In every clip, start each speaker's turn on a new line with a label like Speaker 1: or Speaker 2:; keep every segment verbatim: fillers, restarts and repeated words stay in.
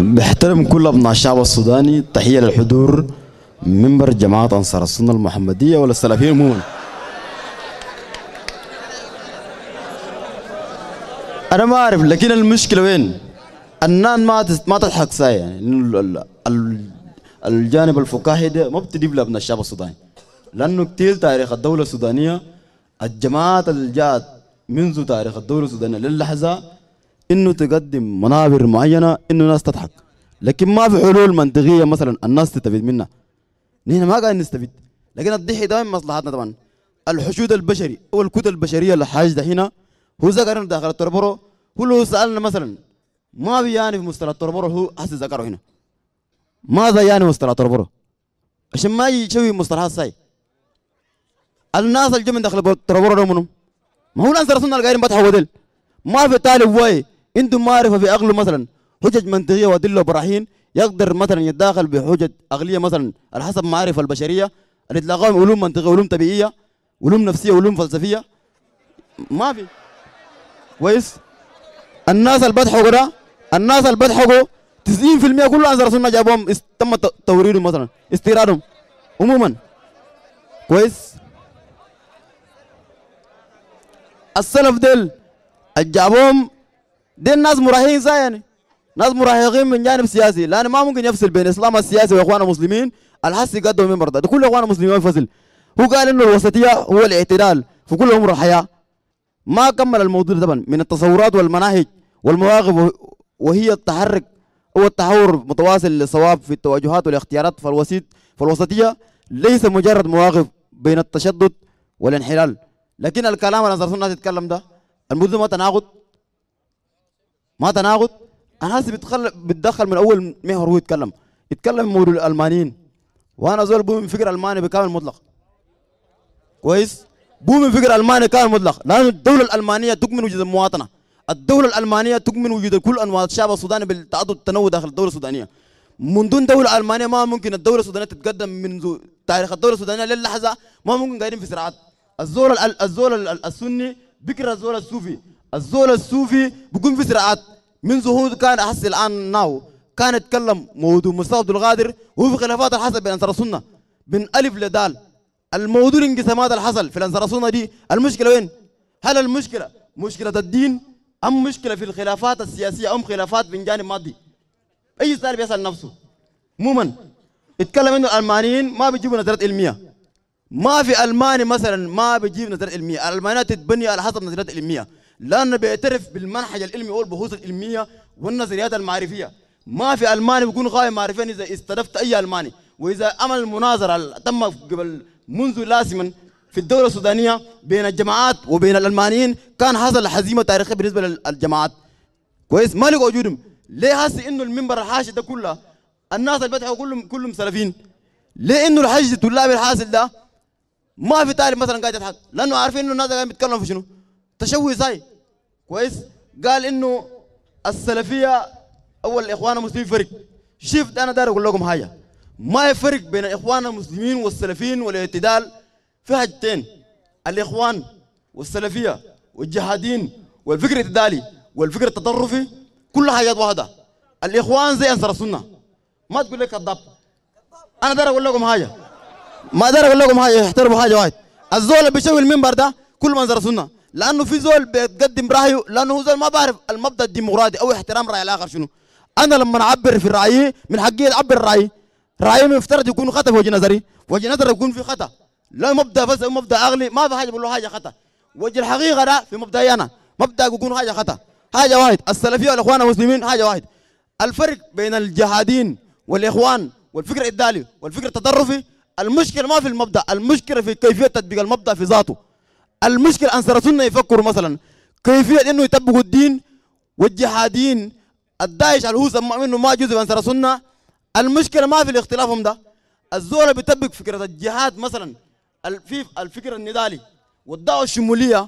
Speaker 1: بحترم كل أبناء الشعب السوداني. تحية للحضور منبر جماعة أنصار السنة المحمدية ولا السلفيين عموما. أنا ما أعرف، لكن المشكلة وين؟ الناس ما ما تضحك ساي، يعني الجانب الفكاهي ده ما بتجيب لابناء الشعب السوداني، لأنه كتير تاريخ الدولة السودانية الجماعات اللي جاءت منذ تاريخ الدولة السودانية للحظة إنه تقدم منابر معينة إنه الناس تضحك، لكن ما في حلول منطقية مثلا الناس تستفيد منها. نحن ما قاعدين نستفيد، لكن الضحي ده من مصلحتنا طبعا. الحشود البشري أو الكتل البشرية اللي حاجة هنا هو ذكرنا داخل التربرو، هو لو سألنا مثلا ما بيعني في مصطلح التربرو هو حس ذكره هنا. ماذا يعني مصطلح التربرو؟ عشان ما يسوي مصطلحات ساي. الناس اللي من داخل التربرو ده منهم؟ ما هو الأنصار السنة القاعدين بطحوا ودل. ما في طالب واي عنده معرفة في عقله مثلا حجج منطقية وأدلة وبراهين يقدر مثلا يتداخل بحجج عقلية مثلا على حسب معرفة البشرية اللي تلاقاهم علوم منطقية، علوم طبيعية، علوم نفسية، علوم فلسفية. ما في. كويس؟ الناس اللي بتحقوا ده، الناس اللي بتحقوا تسعين بالمئة كل أنصار السنة جابهم تم توريدهم مثلا استيرادهم عموما. كويس؟ السلف ديل الجابهم دي الناس مراهقين زي يعني ناس مراهقين من جانب سياسي، لأن ما ممكن يفصل بين الإسلام السياسي وإخوان المسلمين الحسي قدوا من برضه، كل إخوان المسلمين ينفصل. هو قال إنه الوسطية هو الاعتدال في كل أمور الحياة. ما كمل الموضوع طبعا من التصورات والمناهج والمواقف، وهي التحرك هو التحور متواصل للصواب في التوجهات والاختيارات. فالوسيط فالوسطية ليس مجرد مواقف بين التشدد والانحلال، لكن الكلام اللي أنصار السنة تتكلم ده الموضوع ما تناقض، ما تناقض. الناس بتدخل بتدخل من اول محور هو يتكلم يتكلم موضوع الالمانيين، وانا زول بومن فكر الماني بكامل مطلق. كويس؟ بومن فكر الماني كامل مطلق، لان الدوله الالمانيه تؤمن وجود المواطنه، الدوله الالمانيه تؤمن وجود كل انواع الشعب السوداني بالتعدد والتنوع داخل الدوله السودانيه. من دون دوله المانيه ما ممكن الدوله السودانيه تتقدم. منذ تاريخ الدوله السودانيه للحظه ما ممكن قاعدين في صراعات. الزول الزول السني بكره الزول الصوفي، الزول الصوفي بيكون في صراعات. منذ هو كان احس الان ناو كان يتكلم موضوع مصطفى عبد القادر وهو في خلافات الحصل بين انصار السنه من الف لدال. الموضوع الانقسامات اللي حصل في الانصار السنه دي المشكله وين؟ هل المشكله مشكله الدين ام مشكله في الخلافات السياسيه ام خلافات من جانب مادي؟ اي سؤال بيسال نفسه. عموما اتكلم انه الالمانيين ما بيجيبوا نظريات علميه. ما في الماني مثلا ما بيجيب نظريات علميه، الالمانيات تتبني على حسب نظريات علميه، لأنه بيعترف بالمنهج العلمي والبحوث العلمية والنظريات المعرفية. ما في ألماني بيكون غاية معرفيا إذا استضفت أي ألماني، وإذا عمل مناظرة تم قبل منذ لازما في الدولة السودانية بين الجماعات وبين الألمانيين كان حصل هزيمة تاريخية بالنسبة للجماعات. كويس؟ ما لقوا وجودهم. ليه هسي إنه المنبر الحاشد ده كله الناس اللي بتحكوا كلهم كلهم سلفيين؟ ليه إنه الحشد الطلابي الحاصل ده ما في طالب مثلا قاعد يضحك؟ لأنه عارفين إنه الناس قاعدين بيتكلموا في شنو؟ تشوي زي. كويس؟ قال انه السلفيه اول الاخوان المسلمين فرق. شفت انا داير اقول لكم حاجه، ما يفرق بين الاخوان المسلمين والسلفيين والاعتدال في حاجتين: الاخوان والسلفيه والجهادين والفكر الاعتدالي والفكر التطرفي كل حاجات واحده. الاخوان زي انصار السنه، ما تقول لك كذاب. انا داير اقول لكم حاجه، ما داير اقول لكم حاجه، احترموا حاجه واحد. الزول اللي بيشوي المنبر ده كل منظر السنه، لانه في زول بيقدم رايه، لانه هو زول ما بعرف المبدا الديمقراطي او احترام راي الاخر شنو. انا لما اعبر في رايي من حقي اعبر رايي، رايي مفترض يكون خطا في وجه نظري، وجه نظري يكون في خطا. لا مبدا بس مبدا اغلي ما في حاجه بقول له حاجه خطا. وجه الحقيقه ده في مبداي انا، مبدا يكون حاجه خطا. حاجه واحد، السلفيه والاخوان المسلمين حاجه واحد. الفرق بين الجهادين والاخوان والفكر الادالي والفكر التطرفي المشكله ما في المبدا، المشكله في كيفيه تطبيق المبدا في ذاته. المشكله انصار السنه يفكروا مثلا كيفيه انه يطبقوا الدين، والجهاديين الداعش اللي هو سماه انه ما جزء من انصار السنه. المشكله ما في الاختلافهم ده. الزول بيطبق فكره الجهاد مثلا في الفكر النضالي والدعوه الشموليه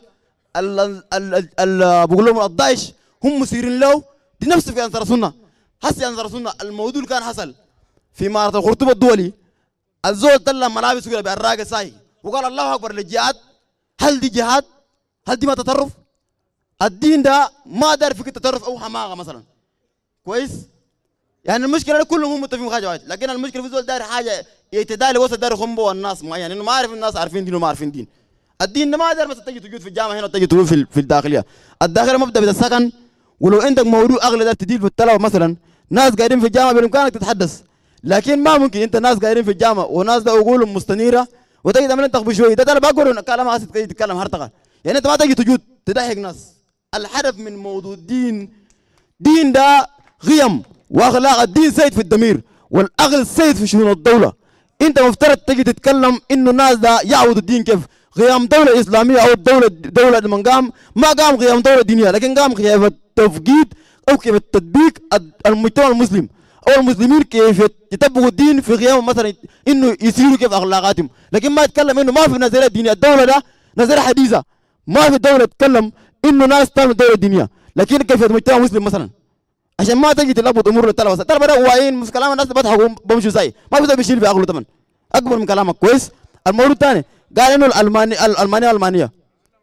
Speaker 1: اللي بقول لهم الداعش هم مسيرين له دي نفس في انصار السنه. هسه انصار السنه الموضوع اللي كان حصل في معرض الخرطوم الدولي، الزول طلع ملابس كده بالراقه ساي وقال الله اكبر للجهاد. هل دي جهاد؟ هل دي ما تطرف؟ الدين ده ما دار فيك تطرف او حماقه مثلا. كويس؟ يعني المشكله كلهم هم متفقين حاجه واحده، لكن المشكله في زول داير حاجه اعتدالي وسط داير يخنبوا الناس معين انه ما عارف الناس عارفين دين وما عارفين دين. الدين ده ما داير مثلا تجي تجود في الجامعه هنا وتجي تقول في في الداخليه. الداخليه مبدا بالسكن، ولو عندك موضوع اغلى داير تدير في الطلبه مثلا، ناس قاعدين في الجامعه بامكانك تتحدث، لكن ما ممكن انت ناس قاعدين في الجامعه وناس ده عقولهم مستنيره وتجي تعمل انت بشوي. ده انا بقول كلام عايز تتكلم هرطقه، يعني انت ما تجي تجود تضحك ناس. الهدف من موضوع الدين، دين ده قيم واخلاق، الدين سيد في الضمير والاغل سيد في شؤون الدوله. انت مفترض تجي تتكلم انه الناس ده يعبدوا الدين كيف؟ قيام دوله اسلاميه او الدوله دوله من قام ما قام قيام دوله دينيه، لكن قام كيف التفقيد او كيف التطبيق المجتمع المسلم او المسلمين كيف يطبقوا الدين في قيام مثلا انه يسيروا كيف اخلاقاتهم، لكن ما يتكلم انه ما في نظريه دينيه. الدوله ده نظريه حديثه، ما في دوله تتكلم انه ناس تعمل دوله دينيه، لكن كيف المجتمع المسلم مثلا عشان ما تجي تلخبط امور الطلبه. الطلبه ده واعيين في كلام الناس بيضحكوا بمشوا زي ما في بيشيل في عقله طبعا اكبر من كلامك كويس. الموضوع الثاني قال انه الالماني الالمانيه الالمانيه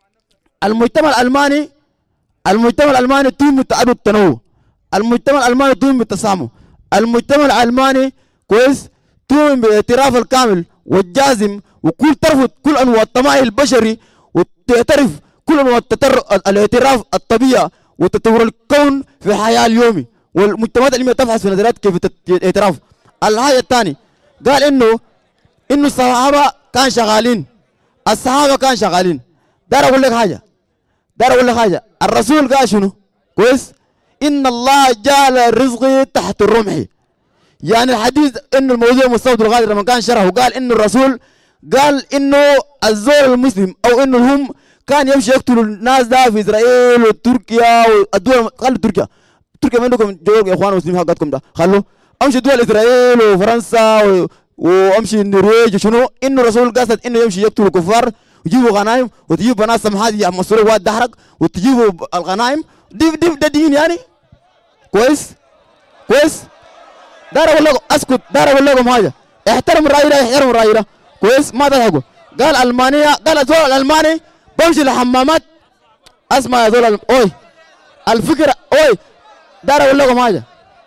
Speaker 1: المجتمع الالماني المجتمع الالماني تؤمن بالتعدد والتنوع، المجتمع الالماني تؤمن بالتسامح، المجتمع الالماني كويس تؤمن بالاعتراف الكامل والجازم، وكل ترفض كل انواع الطمع البشري وتعترف كل انواع الاعتراف الطبيعي وتطور الكون في الحياه اليومي، والمجتمعات العلميه تبحث في نظريات كيف الاعتراف. الحاجه الثانيه قال انه انه الصحابه كان شغالين، الصحابه كان شغالين. دار اقول لك حاجه دار اقول لك حاجه الرسول قال شنو؟ كويس؟ ان الله جعل رزقي تحت الرمح. يعني الحديث انه الموضوع مستوى الغادر لما كان شرحه قال انه الرسول قال انه الزول المسلم او انه هم كان يمشي يقتلوا الناس ده في اسرائيل وتركيا والدول. خلوا تركيا تركيا ما عندكم جوج يا اخوان المسلمين حقتكم ده، خلوا امشي دول اسرائيل وفرنسا و... وامشي النرويج وشنو. انه الرسول قصد انه يمشي يقتلوا الكفار ويجيبوا غنائم وتجيبوا بنات سمحات يا مسؤول واد دحرق وتجيبوا الغنائم دي دي ده دين يعني كويس كويس. دار اقول لكم اسكت، دار اقول لكم حاجه احترم الراي ده احترم الراي ده كويس ما تضحكوا. قال المانيا قال الزول الالماني بمشي لحمامات. اسمع يا زول اوي الفكره اوي دار اقول لكم حاجه.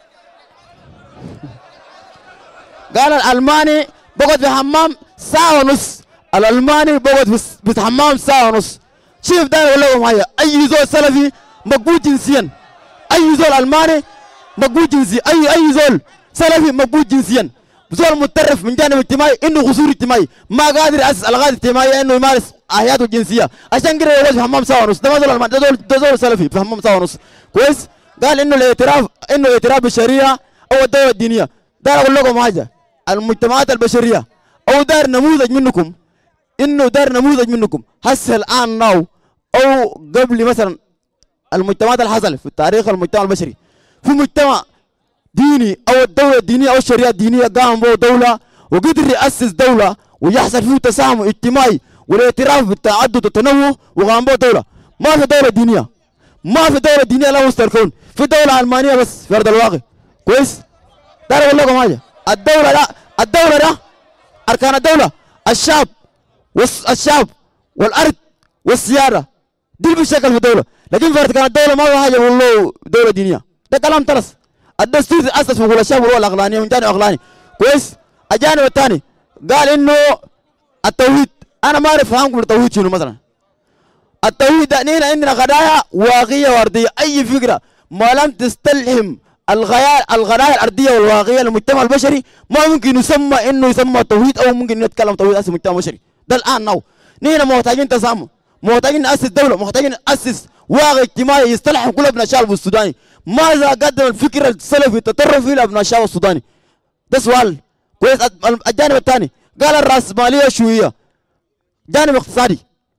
Speaker 1: قال الالماني بقعد في حمام ساعه ونص، الالماني بقعد في حمام ساعه ونص. شوف دار اقول لكم حاجه، اي زول سلفي مقبول جنسيا، اي زول الماني مقبول جنسيا، اي اي زول سلفي مقبول جنسيا. زول متطرف من جانب اجتماعي انه قصور اجتماعي ما قادر ياسس الغاز اجتماعيه انه يمارس حياته الجنسيه، عشان كده يقعد في حمام ساعه ونص. ده ما زول الماني، ده زول ده زول سلفي في حمام ساعه ونص كويس. قال انه الاعتراف انه الاعتراف بالشريعه او الدوله الدينيه. دار اقول لكم حاجه، المجتمعات البشريه او دار نموذج منكم، انه دار نموذج منكم هسه الان ناو او قبل مثلا المجتمعات اللي حصل في التاريخ المجتمع البشري في مجتمع ديني او الدوله الدينيه او الشريعه الدينيه قام به دوله وقدر ياسس دوله ويحصل فيه تسامح اجتماعي والاعتراف بالتعدد والتنوع وقام به دوله. ما في دوله دينيه، ما في دوله دينيه لا مستوى الكون، في دوله علمانيه بس في ارض الواقع كويس. دار اقول لكم حاجه، الدوله ده الدوله ده اركان الدوله الشعب والشعب والارض والسياده دي بشكل في الدوله، لكن في اركان الدوله ما في حاجه والله دوله دينيه. ده كلام ترس. الدستور اسس في الشعب هو الاغلانيه من جانب اغلاني كويس. الجانب الثاني قال انه التوحيد، انا ما اعرف افهمكم التوحيد شنو مثلا. التوحيد ده نحن عندنا غدايا واقعيه وارضيه، اي فكره ما لم تستلهم الغايات الغدايا الارضيه والواقعيه للمجتمع البشري ما ممكن يسمى انه يسمى توحيد او ممكن نتكلم توحيد اسم المجتمع البشري. ده الان نو نحن محتاجين تسامح، محتاجين ناسس دوله، محتاجين ناسس واقع اجتماعي يستلحم كل ابناء الشعب السوداني. ماذا قدم الفكر السلفي التطرفي لابناء الشعب السوداني؟ ده سؤال كويس. الجانب الثاني قال الراسماليه الشيوعيه جانب اقتصادي.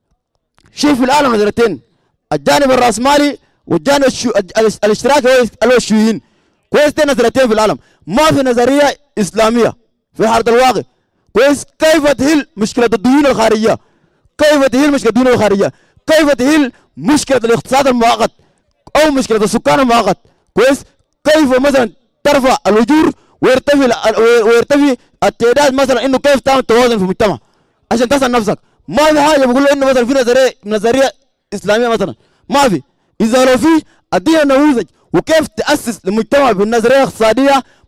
Speaker 1: شوف في العالم نظرتين، الجانب الراسمالي والجانب الشو... الاشتراكي هو الشيوعيين كويس. دي نظرتين في العالم، ما في نظريه اسلاميه في ارض الواقع كويس. كيف تحل مشكله الديون الخارجيه؟ كيف تحل مشكله الديون الخارجيه؟ كيف تحل مشكله الاقتصاد المؤقت او مشكله السكان المؤقت كويس؟ كيف مثلا ترفع الاجور ويرتفع ويرتفع التعداد مثلا، انه كيف تعمل توازن في المجتمع عشان تسال نفسك. ما في حاجه بقول انه مثلا في نظريه نظريه اسلاميه مثلا، ما في. اذا لو في ادينا نموذج وكيف تاسس للمجتمع بالنظريه الاقتصاديه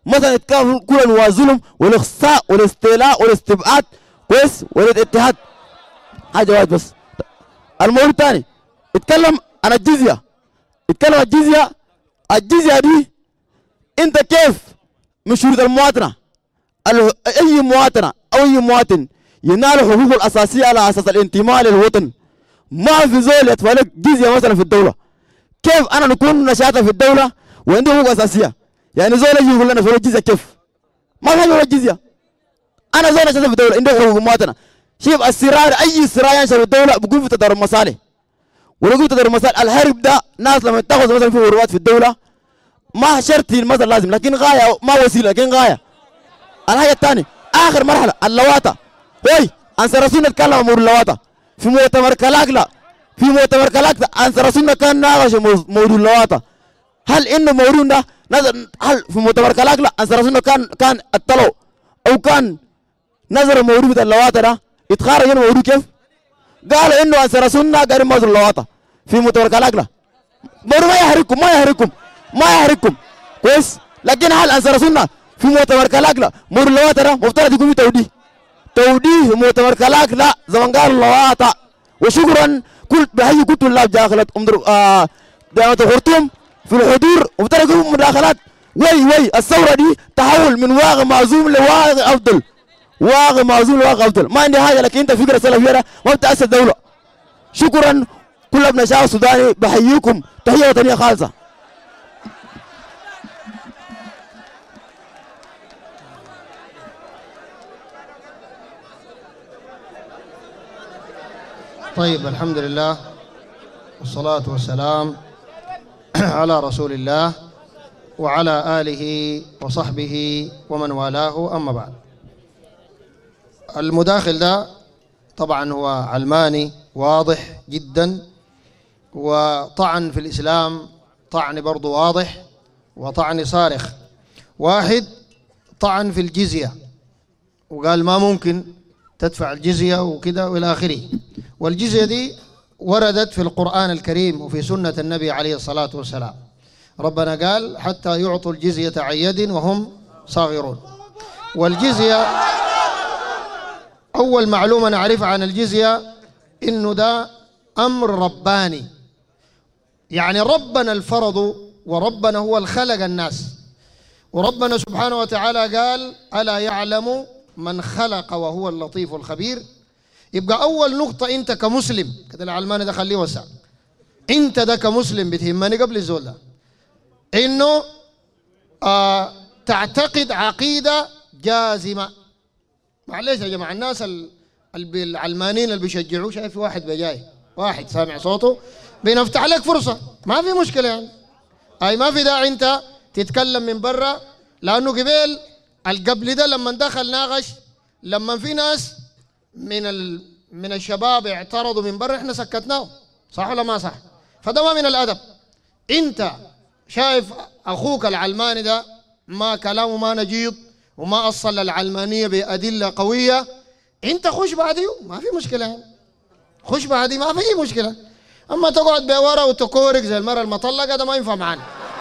Speaker 1: مثلا يتكافل كل انواع الظلم والاخصاء والاستيلاء والاستبعاد كويس والاتحاد. حاجه واحد بس. الموضوع الثاني يتكلم عن الجزيه، يتكلم عن الجزيه. الجزيه دي انت كيف من شروط المواطنه اي مواطنه او اي مواطن ينال حقوقه الاساسيه على اساس الانتماء للوطن. ما في زول يدفع لك جزيه مثلا في الدوله. كيف انا نكون نشاطا في الدوله وعندي حقوق اساسيه؟ يعني زول يجي يقول لنا فلوس الجزيه كيف؟ ما في حاجه الجزيه. انا زول نشاطا في الدوله عندي حقوق مواطنه. شوف الصراع اي صراع ينشر في الدوله بيكون في تضارب مصالح. ولو تضارب مصالح الحرب ده ناس لما يتخذوا مثلا في غروات في الدوله ما شرط مثلا لازم، لكن غايه ما وسيله لكن غايه. الحاجه الثانيه اخر مرحله اللواطه. وي انصار السنه نتكلم عن امور اللواطه في مؤتمر كلاكلا. في مؤتمر كلاكلا انصار السنه كان ناقش موضوع اللواطه. هل انه موضوع ده نظر هل في مؤتمر كلاكلا انصار السنه كان كان اطلعوا او كان نظر الموضوع بتاع اللواطه ده يتخارج الموضوع كيف؟ قال انه انصار السنه قاعدين موضوع اللواطه في مؤتمر كلاكلا. موضوع ما يحرككم ما يحرككم ما يحرككم كويس. لكن هل انصار السنه في مؤتمر كلاكلا موضوع اللواطه ده مفترض يكون في توديه توديه في مؤتمر كلاكلا زمان قال اللواطه. وشكرا كل بحيي كل طلاب داخلة آه جامعة الخرطوم في الحضور وبالتالي يكون مداخلات. وي وي الثورة دي تحول من واقع معزوم لواقع أفضل. واقع معزوم لواقع أفضل. ما عندي حاجة لكن أنت فكرة سلفية ما بتأسس الدولة. شكرا كل ابن شعب السوداني بحييكم تحية وطنية خالصة.
Speaker 2: طيب الحمد لله والصلاة والسلام على رسول الله وعلى آله وصحبه ومن والاه. أما بعد، المداخل ده طبعا هو علماني واضح جدا، وطعن في الإسلام طعن برضو واضح وطعن صارخ. واحد طعن في الجزية وقال ما ممكن تدفع الجزية وكده والى آخره. والجزية دي وردت في القرآن الكريم وفي سنة النبي عليه الصلاة والسلام. ربنا قال حتى يعطوا الجزية عن يد وهم صاغرون. والجزية أول معلومة نعرفها عن الجزية إنه ده أمر رباني، يعني ربنا الفرض وربنا هو الخلق الناس. وربنا سبحانه وتعالى قال ألا يعلم من خلق وهو اللطيف الخبير. يبقى أول نقطة أنت كمسلم كده العلماني ده خليه وسع، أنت ده كمسلم بتهمني قبل الزول ده إنه آه تعتقد عقيدة جازمة. معلش يا جماعة الناس العلمانيين اللي بيشجعوه، شايف واحد بجاي واحد سامع صوته بنفتح لك فرصة ما في مشكلة يعني. أي ما في داعي أنت تتكلم من برا، لأنه قبل القبل ده لما دخل ناقش لما في ناس من ال... من الشباب اعترضوا من برا احنا سكتناهم، صح ولا ما صح؟ فده ما من الادب. انت شايف اخوك العلماني ده ما كلامه ما نجيض وما اصل للعلمانيه بادله قويه، انت خش بعديه ما في مشكله يعني. خش بعديه ما في اي مشكله. اما تقعد بورا وتكورك زي المره المطلقه ده ما ينفع معانا.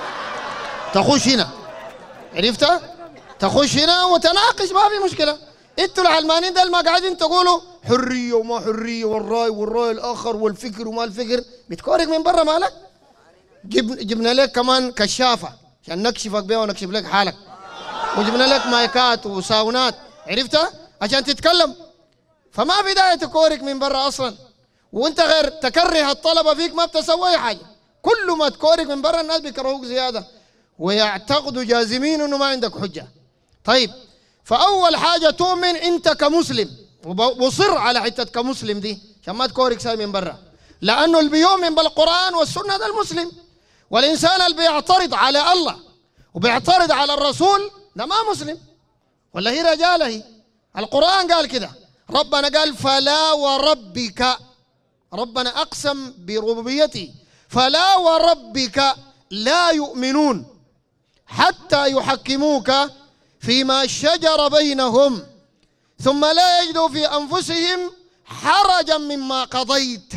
Speaker 2: تخش هنا، عرفت؟ تخش هنا وتناقش ما في مشكله. انتوا العلمانيين ده ما قاعدين تقولوا حريه وما حريه والراي والراي الاخر والفكر وما الفكر، بتكورك من برا مالك. جب جبنا لك كمان كشافه عشان نكشفك بها ونكشف لك حالك، وجبنا لك مايكات وساونات، عرفتها؟ عشان تتكلم. فما في داعي تكورك من برا اصلا. وانت غير تكره الطلبه فيك ما بتسوي اي حاجه. كل ما تكورك من برا الناس بيكرهوك زياده ويعتقدوا جازمين انه ما عندك حجه. طيب، فأول حاجة تؤمن أنت كمسلم، وصر على حتة كمسلم دي عشان ما تكورك ساي من برا، لأنه اللي بيؤمن بالقرآن والسنة ده المسلم. والإنسان اللي بيعترض على الله وبيعترض على الرسول ده ما مسلم، ولا هي رجالة هي. القرآن قال كده، ربنا قال فلا وربك، ربنا أقسم بربوبيته، فلا وربك لا يؤمنون حتى يحكموك فيما شجر بينهم ثم لا يجدوا في أنفسهم حرجا مما قضيت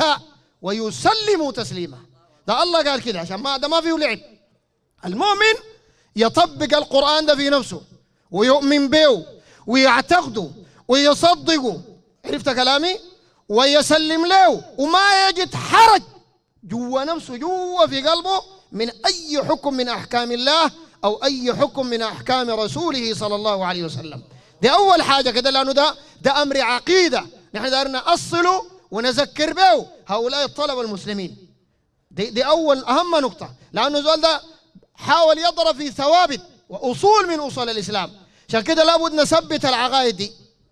Speaker 2: ويسلموا تسليما. ده الله قال كده عشان ما ده ما فيه لعب. المؤمن يطبق القرآن ده في نفسه ويؤمن به ويعتقده ويصدقه، عرفت كلامي؟ ويسلم له وما يجد حرج جوا نفسه جوا في قلبه من أي حكم من أحكام الله أو أي حكم من أحكام رسوله صلى الله عليه وسلم. دي أول حاجة كده، لأنه ده ده أمر عقيدة نحن دارنا أصله ونذكر به هؤلاء الطلبة المسلمين. دي, دي أول أهم نقطة، لأنه زول ده حاول يضرب في ثوابت وأصول من أصول الإسلام، عشان كده لابد نثبت العقائد دي.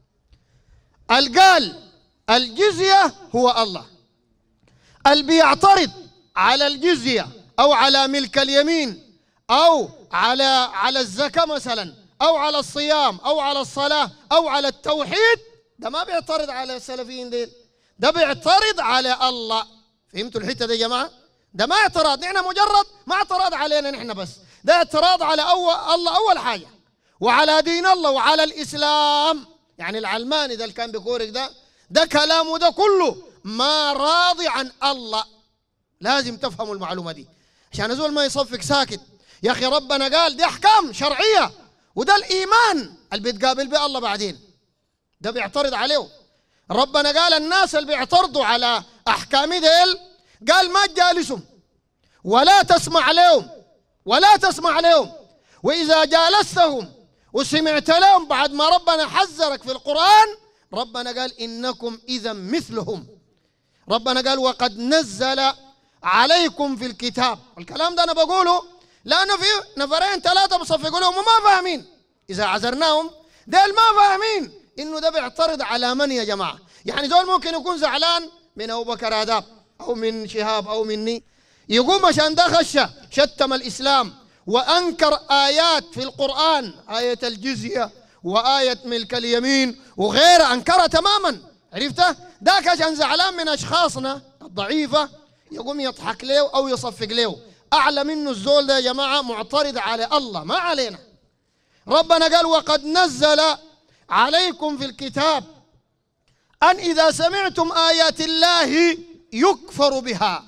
Speaker 2: القال الجزية هو الله، اللي بيعترض على الجزية أو على ملك اليمين أو على على الزكاة مثلا أو على الصيام أو على الصلاة أو على التوحيد، ده ما بيعترض على السلفيين ديل، ده بيعترض على الله. فهمتوا الحتة دي يا جماعة؟ ده ما اعتراض، نحن مجرد ما اعتراض علينا نحن بس، ده اعتراض على أول الله أول حاجة، وعلى دين الله وعلى الإسلام. يعني العلماني ده اللي كان بيقولك ده ده كلامه ده كله ما راضي عن الله. لازم تفهموا المعلومة دي عشان زول ما يصفق ساكت. يا أخي ربنا قال دي أحكام شرعية، وده الإيمان اللي بيتقابل به الله بعدين، ده بيعترض عليه. ربنا قال الناس اللي بيعترضوا على أحكام ديل قال ما تجالسهم ولا تسمع لهم ولا تسمع لهم، وإذا جالستهم وسمعت لهم بعد ما ربنا حذرك في القرآن، ربنا قال إنكم إذا مثلهم. ربنا قال وقد نزل عليكم في الكتاب. الكلام ده أنا بقوله لأنه في نفرين ثلاثة بصفقوا لهم وما فاهمين، إذا عذرناهم ديل ما فاهمين إنه ده بيعترض على من يا جماعة. يعني زول ممكن يكون زعلان من أبو بكر آداب أو من شهاب أو مني، يقوم عشان ده خش شتم الإسلام وأنكر آيات في القرآن، آية الجزية وآية ملك اليمين وغيرها أنكرها تماما، عرفته؟ داك عشان زعلان من أشخاصنا الضعيفة يقوم يضحك له أو يصفق له. أعلى منه الزول ده يا جماعة معترض على الله ما علينا. ربنا قال وقد نزل عليكم في الكتاب أن إذا سمعتم آيات الله يكفر بها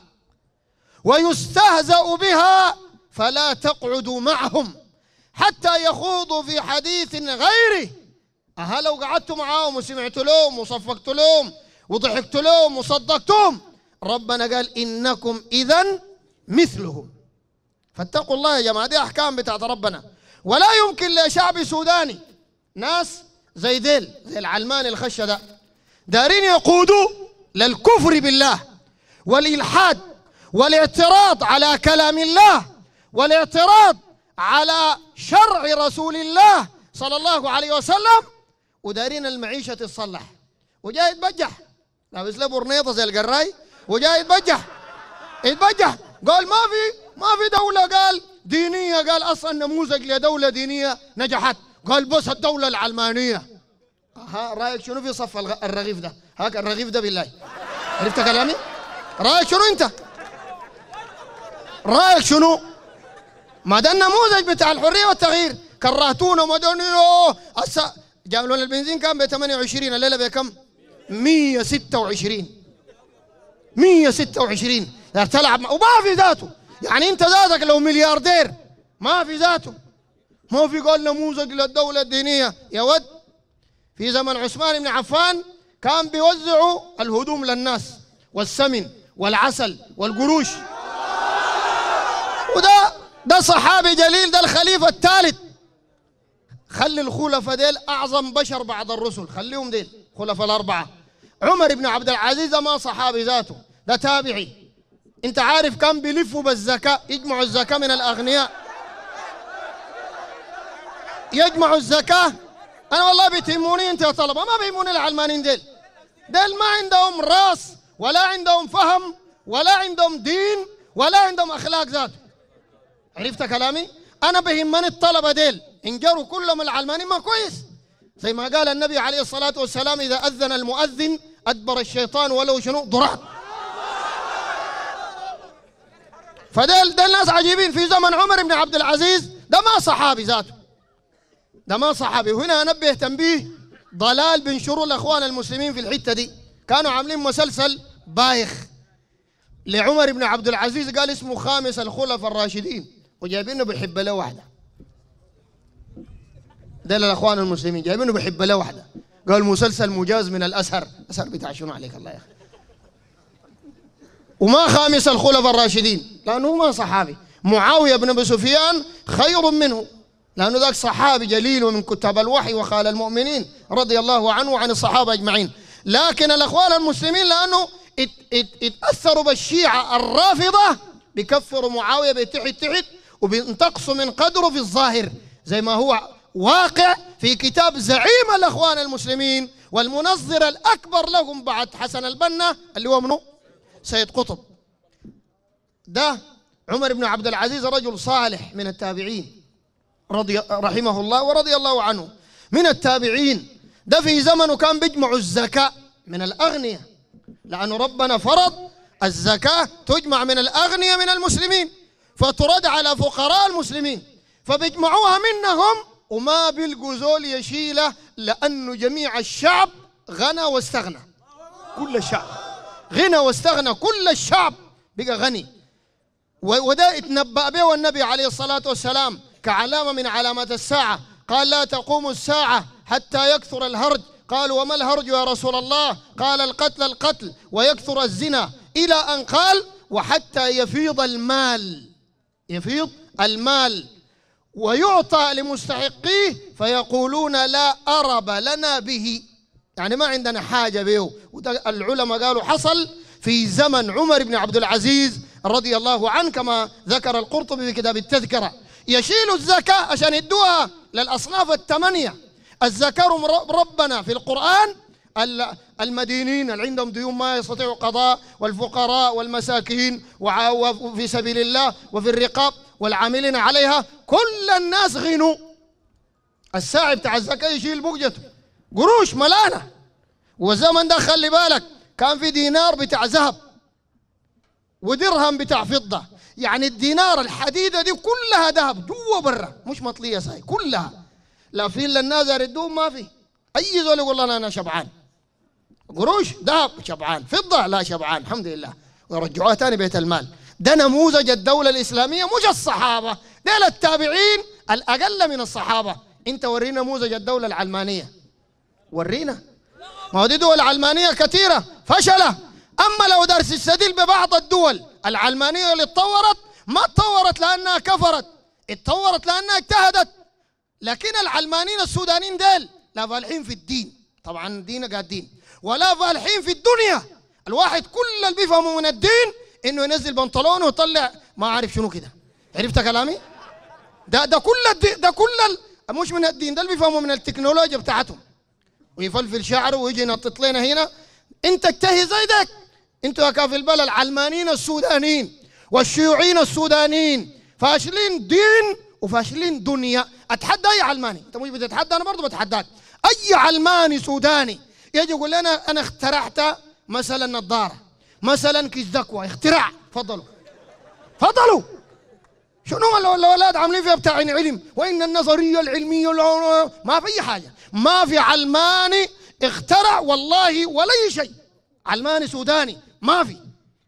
Speaker 2: ويستهزأ بها فلا تقعدوا معهم حتى يخوضوا في حديث غيره. أها لو قعدتوا معاهم وسمعتوا لهم وصفقتوا لهم وضحكتوا لهم وصدقتهم، ربنا قال إنكم إذن مثلهم. فاتقوا الله يا جماعة، دي أحكام بتاعت ربنا. ولا يمكن لشعب سوداني ناس زي ديل زي العلماني الخشة ده دارين يقودوا للكفر بالله والإلحاد والاعتراض على كلام الله والاعتراض على شرع رسول الله صلى الله عليه وسلم، ودارين المعيشة تصلح. وجاي يتبجح لابس له برنيطة زي القراي وجاي يتبجح يتبجح قال ما في ما في دولة قال دينية، قال أصلا نموذج لدولة دينية نجحت، قال بس الدولة العلمانية. ها رأيك شنو في صف الرغيف ده؟ هاك الرغيف ده بالله، عرفت كلامي؟ رأيك شنو أنت؟ رأيك شنو؟ ما ده النموذج بتاع الحرية والتغيير. كرهتونا مدنيو هسه جابوا لنا البنزين كان ب ثمانية وعشرين، الليلة بكم؟ مية وستة وعشرين مية وستة وعشرين. تلعب وما في ذاته. يعني انت ذاتك لو ملياردير ما في ذاته، ما في قال نموذج للدولة الدينية يا ود. في زمن عثمان بن عفان كان بيوزعوا الهدوم للناس والسمن والعسل والقروش، وده ده صحابي جليل، ده الخليفة الثالث. خلي الخلفاء ديل أعظم بشر بعد الرسل، خليهم ديل خلفاء الأربعة. عمر بن عبد العزيز ما صحابي ذاته، ده تابعي. انت عارف كم بيلفوا بالزكاة، يجمعوا الزكاة من الأغنياء، يجمعوا الزكاة. أنا والله بتهموني أنت يا طلبة، ما بيهموني العلمانيين ديل. ديل ما عندهم راس ولا عندهم فهم ولا عندهم دين ولا عندهم أخلاق ذاته، عرفت كلامي؟ أنا بهمني الطلبة ديل إن جروا كلهم العلمانيين ما كويس، زي ما قال النبي عليه الصلاة والسلام إذا أذن المؤذن أدبر الشيطان ولو شنو ضرات. فديل ديل ناس عجيبين. في زمن عمر بن عبد العزيز ده ما صحابي ذاته، ده ما صحابي. وهنا أنبه تنبيه ضلال بينشروا الأخوان المسلمين في الحتة دي. كانوا عاملين مسلسل بايخ لعمر بن عبد العزيز قال اسمه خامس الخلفاء الراشدين، وجايبينه بيحب له واحدة ديل الاخوان المسلمين جايبينه بحب له واحده، قال مسلسل مجاز من الازهر. الازهر بتاع شنو عليك الله يا اخي؟ وما خامس الخلفاء الراشدين لانه ما صحابي. معاويه بن ابي سفيان خير منه لانه ذاك صحابي جليل ومن كتاب الوحي وخال المؤمنين رضي الله عنه وعن الصحابه اجمعين. لكن الاخوان المسلمين لانه ات ات اتاثروا بالشيعه الرافضه بكفروا معاويه بتحت تحت وبينتقصوا من قدره في الظاهر زي ما هو واقع في كتاب زعيم الاخوان المسلمين والمنظر الاكبر لهم بعد حسن البنا اللي هو منو؟ سيد قطب. ده عمر بن عبد العزيز رجل صالح من التابعين رضي رحمه الله ورضي الله عنه من التابعين. ده في زمنه كان بيجمع الزكاة من الأغنياء لأنه ربنا فرض الزكاة تجمع من الأغنياء من المسلمين فترد على فقراء المسلمين، فبيجمعوها منهم وما بيلقوا زول يشيله لأنه جميع الشعب غنى واستغنى. كل الشعب غنى واستغنى، كل الشعب بقى غني. وده اتنبأ به النبي عليه الصلاة والسلام كعلامة من علامات الساعة، قال لا تقوم الساعة حتى يكثر الهرج. قالوا وما الهرج يا رسول الله؟ قال القتل القتل ويكثر الزنا، إلى أن قال وحتى يفيض المال، يفيض المال ويعطى لمستحقيه فيقولون لا أرب لنا به، يعني ما عندنا حاجة به. وده العلماء قالوا حصل في زمن عمر بن عبد العزيز رضي الله عنه كما ذكر القرطبي في كتاب التذكرة. يشيلوا الزكاة عشان يدوها للأصناف الثمانية. الذكر ربنا في القرآن المدينين اللي عندهم ديون ما يستطيعوا قضاء، والفقراء والمساكين وفي سبيل الله وفي الرقاب والعاملين عليها، كل الناس غنوا. الساعي بتاع الزكاة يشيل بقجته قروش ملانة. والزمن ده خلي بالك كان في دينار بتاع ذهب ودرهم بتاع فضة، يعني الدينار الحديدة دي كلها ذهب جوا برا مش مطلية ساي كلها. لا في الا الناس يردوهم ما في. اي زول يقول لنا انا شبعان قروش ذهب شبعان، فضة لا شبعان الحمد لله، ويرجعوها ثاني بيت المال. ده نموذج الدولة الإسلامية مش الصحابة، ديل التابعين الأقل من الصحابة. انت ورينا نموذج الدولة العلمانية، ورينا. ما هو دي دول علمانية كثيرة فشلة. أما لو درس السديل ببعض الدول العلمانية اللي اتطورت، ما اتطورت لأنها كفرت، اتطورت لأنها اجتهدت. لكن العلمانيين السودانيين ديل لا فالحين في الدين، طبعا دين قاعدين، ولا فالحين في الدنيا. الواحد كل اللي بيفهمه من الدين انه ينزل بنطلونه ويطلع ما عارف شنو كده. عرفت كلامي؟ ده ده كل الدين، ده كل مش من الدين، ده اللي بيفهموا من التكنولوجيا بتاعتهم، ويفلفل شعره ويجي ينطط لنا هنا. انت اجتهي زي ذاك. انتوا يا كافي البلد العلمانيين السودانيين والشيوعيين السودانيين فاشلين دين وفاشلين دنيا. اتحدى اي علماني، انت مش بتتحدى انا برضه بتحداك. اي علماني سوداني يجي يقول لنا انا اخترعت مثلا نظاره، مثلا كيس دكوه، اختراع. فضلوا فضلوا شنو الاولاد عاملين فيها بتاع علم؟ وان النظريه العلميه ما في اي حاجه. ما في علماني اخترع والله ولا اي شيء. علماني سوداني ما في.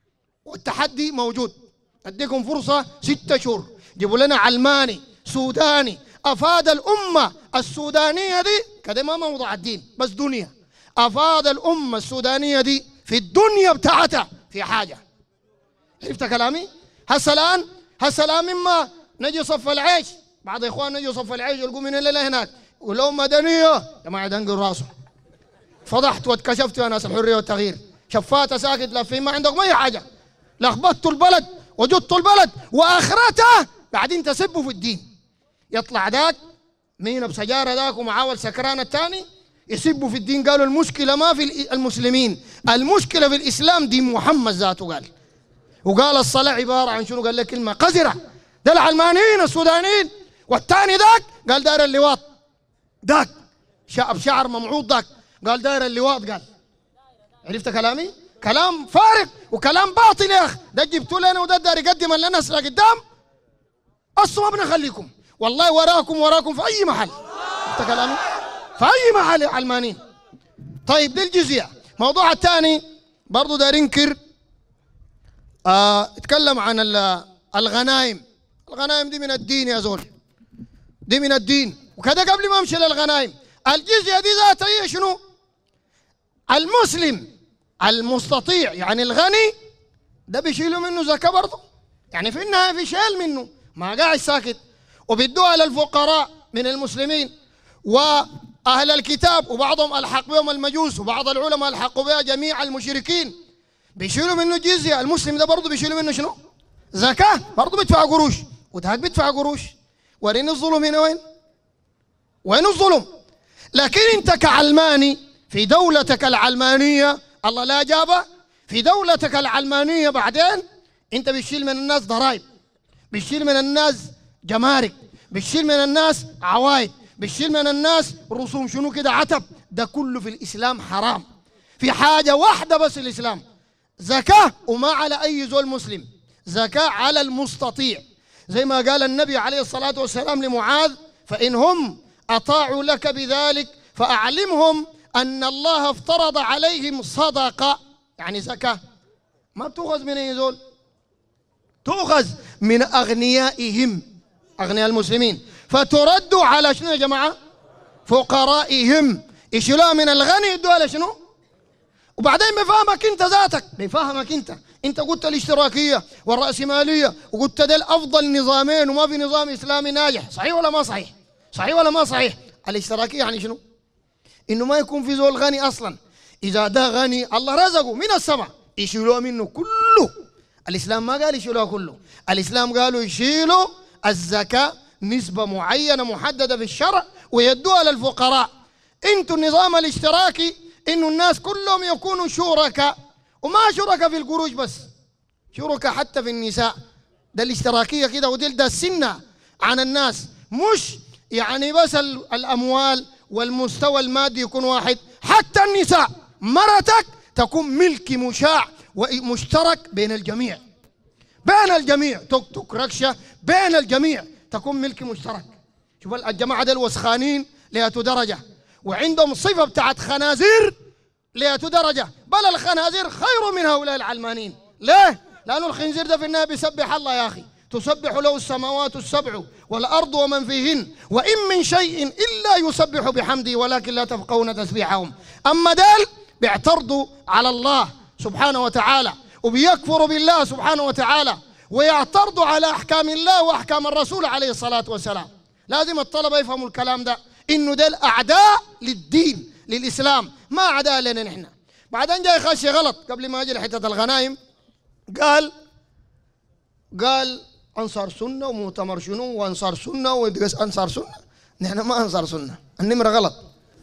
Speaker 2: والتحدي موجود. اديكم فرصه ستة شهور جيبوا لنا علماني سوداني افاد الامه السودانيه دي كده، ما موضوع الدين بس دنيا. افاد الامه السودانيه دي في الدنيا بتاعتها في حاجه. عرفت كلامي؟ هسه الان هسه الان مما نجي صف العيش، بعض اخوان نجي صف العيش يلقوا من هنا لهناك ولو مدنيه يا جماعه دنقل راسه. فضحت واتكشفت يا ناس الحريه والتغيير، شفاته ساكت لافين ما عندكم اي حاجه. لخبطتوا البلد وجدتوا البلد واخرتها قاعدين تسبوا في الدين. يطلع ذاك مين بسجاره ذاك ومعاول سكران الثاني يسبوا في الدين. قالوا المشكله ما في المسلمين، المشكله في الاسلام. دين محمد ذاته قال. وقال الصلاه عباره عن شنو؟ قال لك كلمه قذره. ده العلمانيين السودانيين. والثاني ذاك قال داير اللواط، ذاك شعب شعر ممعوض ذاك قال داير اللواط. قال عرفت كلامي؟ كلام فارغ وكلام باطل يا اخي. ده جبتوا لنا وده داير يقدم لنا اسرع قدام. اصلا ما بنخليكم والله، وراكم وراكم في اي محل. عرفت كلامي؟ في اي محل علمانيين. طيب دي الجزية. موضوع الثاني برضه داير ينكر آه اتكلم عن الغنائم. الغنائم دي من الدين يا زول. دي من الدين. وكذا قبل ما امشي للغنائم، الجزية دي ذاتها هي شنو؟ المسلم المستطيع يعني الغني ده بيشيلوا منه زكاة برضه، يعني في النهاية في شيل منه، ما قاعد ساكت. وبيدوها للفقراء من المسلمين وأهل الكتاب، وبعضهم ألحق بهم المجوس، وبعض العلماء ألحقوا بها جميع المشركين، بيشيلوا منه جزية. المسلم ده برضه بيشيلوا منه شنو؟ زكاة، برضه بيدفع قروش، وده بيدفع قروش. ورين الظلم هنا وين؟ وين الظلم؟ لكن أنت كعلماني في دولتك العلمانية الله لا جابه، في دولتك العلمانية بعدين أنت بتشيل من الناس ضرائب، بتشيل من الناس جمارك، بتشيل من الناس عوايد، بتشيل من الناس رسوم شنو كده عتب. ده كله في الإسلام حرام. في حاجة واحدة بس الإسلام، زكاة، وما على أي زول مسلم، زكاة على المستطيع. زي ما قال النبي عليه الصلاة والسلام لمعاذ: فإن هم أطاعوا لك بذلك فأعلمهم أن الله افترض عليهم صدقة، يعني زكاة ما بتؤخذ من أي زول، تؤخذ من أغنيائهم، أغنياء المسلمين، فترد على شنو يا جماعة؟ فقرائهم. يشيلوها من الغني يدوها لشنو؟ وبعدين بيفهمك انت ذاتك، بيفهمك انت انت قلت الاشتراكيه والراسماليه، وقلت ده الافضل نظامين وما في نظام اسلامي ناجح. صحيح ولا ما صحيح؟ صحيح ولا ما صحيح؟ الاشتراكيه يعني شنو؟ انه ما يكون في زول غني اصلا، اذا ده غني الله رزقه من السماء يشيلوها منه كله. الاسلام ما قال يشيلوها كله، الاسلام قالوا يشيلوا الزكاه نسبه معينه محدده في الشرع ويدوها للفقراء. انتوا النظام الاشتراكي انه الناس كلهم يكونوا شركاء، وما شركاء في القروش بس، شركاء حتى في النساء. ده الاشتراكيه كده، ودي ده السنه عن الناس، مش يعني بس الاموال والمستوى المادي يكون واحد، حتى النساء مرتك تكون ملك مشاع ومشترك بين الجميع، بين الجميع، توك توك ركشه بين الجميع تكون ملك مشترك. شوف الجماعه دي الوسخانين ليتوا درجه، وعندهم صفه بتاعت خنازير ليتوا درجه، بل الخنازير خير من هؤلاء العلمانيين. ليه؟ لانه الخنزير ده في النهايه بيسبح الله يا اخي، تسبح له السماوات السبع والارض ومن فيهن وان من شيء الا يسبح بحمده ولكن لا تفقهون تسبيحهم. اما دال بيعترضوا على الله سبحانه وتعالى وبيكفروا بالله سبحانه وتعالى ويعترضوا على احكام الله واحكام الرسول عليه الصلاه والسلام. لازم الطلبه يفهموا الكلام ده، انه ده الاعداء للدين للاسلام، ما اعداء لنا نحن. بعدين جاي خاشي غلط قبل ما اجي لحته الغنايم، قال قال انصار سنه ومؤتمر شنو وانصار سنه ويدقس انصار سنه. نحن ما انصار سنه، النمره غلط.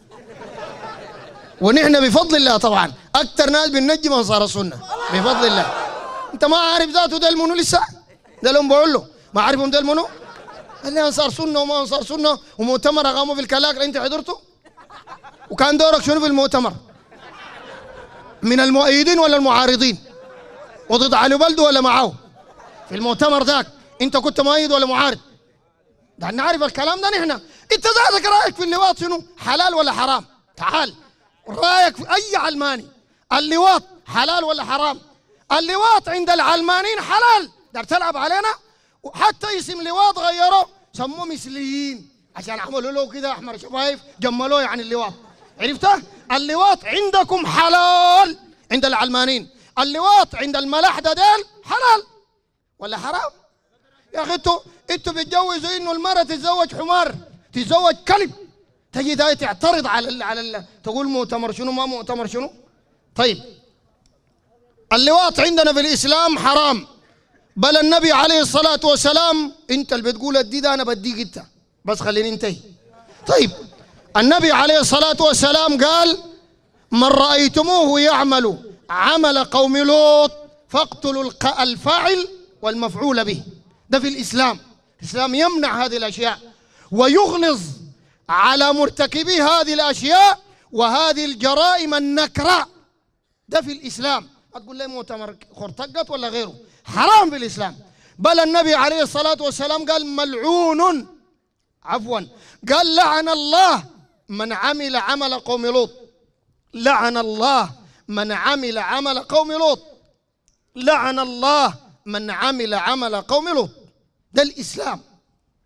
Speaker 2: ونحن بفضل الله طبعا اكثر ناس بننجم انصار السنه بفضل الله. انت ما عارف ذاته ده المنو لسه؟ ده لهم بقول له ما عارفهم ده المنو؟ اللي انصار سنه وما انصار سنه ومؤتمر قاموا في الكلاكل انت حضرته؟ وكان دورك شنو في المؤتمر؟ من المؤيدين ولا المعارضين؟ وضد علي بلده ولا معاه؟ في المؤتمر ذاك انت كنت مؤيد ولا معارض؟ ده نعرف الكلام ده نحن. انت ذاتك رايك في اللواط شنو؟ حلال ولا حرام؟ تعال رايك في اي علماني، اللواط حلال ولا حرام؟ اللواط عند العلمانيين حلال، ده تلعب علينا. وحتى اسم لواط غيروه سموه مثليين عشان عملوا له كده احمر شفايف جملوه يعني اللواط. عرفته؟ اللواط عندكم حلال عند العلمانيين، اللواط عند الملاحده ديل حلال ولا حرام؟ يا اخي انتوا انتوا بتجوزوا انه المراه تتزوج حمار، تتزوج كلب، تجي ده تعترض على ال على ال تقول مؤتمر شنو ما مؤتمر شنو؟ طيب اللواط عندنا في الاسلام حرام، بل النبي عليه الصلاه والسلام انت اللي بتقول ادي ده انا بديك انت، بس خليني انتهي. طيب النبي عليه الصلاه والسلام قال: من رايتموه يعمل عمل قوم لوط فاقتلوا الفاعل والمفعول به. ده في الاسلام، الاسلام يمنع هذه الاشياء ويغلظ على مرتكبي هذه الاشياء وهذه الجرائم النكراء. ده في الاسلام. هتقول لي مؤتمر خرطقت ولا غيره؟ حرام في الاسلام. بل النبي عليه الصلاه والسلام قال: ملعون، عفوا قال لعن الله من عمل عمل قوم لوط، لعن الله من عمل عمل قوم لوط، لعن الله من عمل عمل قوم لوط. ده الاسلام.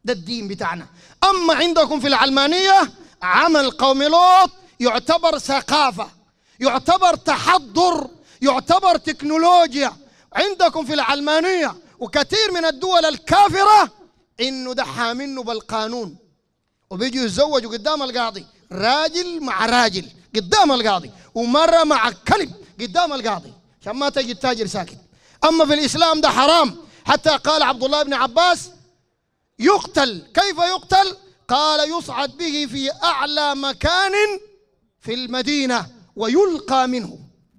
Speaker 2: ده الدين بتاعنا. أما عندكم في العلمانية عمل قوم لوط يعتبر ثقافة، يعتبر تحضر، يعتبر تكنولوجيا. عندكم في العلمانية وكثير من الدول الكافرة إنه ده حامنه بالقانون، وبيجوا يتزوجوا قدام القاضي، راجل مع راجل قدام القاضي، ومرة مع كلب قدام القاضي، عشان ما تجي التاجر ساكت. أما في الإسلام ده حرام. حتى قال عبد الله بن عباس يقتل. كيف يقتل؟ قال يصعد به في أعلى مكان في المدينة ويلقى منه.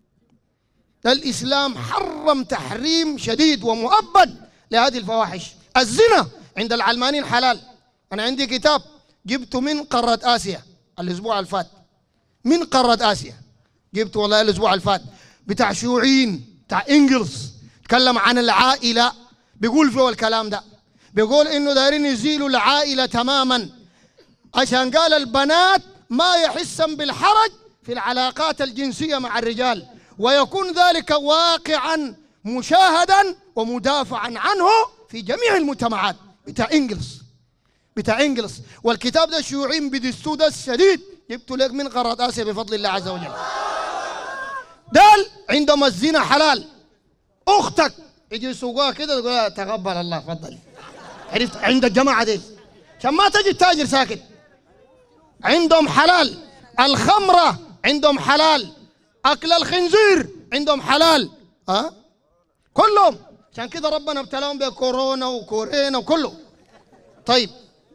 Speaker 2: الإسلام حرم تحريم شديد ومؤبد لهذه الفواحش. الزنا عند العلمانيين حلال. أنا عندي كتاب جبته من قارة آسيا الأسبوع الفات، من قارة آسيا جبته والله الأسبوع الفات، بتاع شيوعيين بتاع إنجلز، تكلم عن العائلة. بيقول فيه الكلام ده، بيقول إنه دايرين يزيلوا العائلة تماما، عشان قال البنات ما يحسن بالحرج في العلاقات الجنسية مع الرجال، ويكون ذلك واقعا مشاهدا ومدافعا عنه في جميع المجتمعات. بتاع إنجلز، بتاع إنجلز. والكتاب ده شيوعيين بدستور ده الشديد، جبته لك من قارة آسيا بفضل الله عز وجل. دال عندما الزنا حلال، أختك يجي يسوقوها كده تقول لها تقبل الله تفضل. عرفت؟ عند الجماعة دي عشان ما تجي التاجر ساكت. عندهم حلال. الخمرة عندهم حلال. أكل الخنزير عندهم حلال. ها؟ كلهم. عشان كده ربنا ابتلاهم بكورونا وكورينا وكله. طيب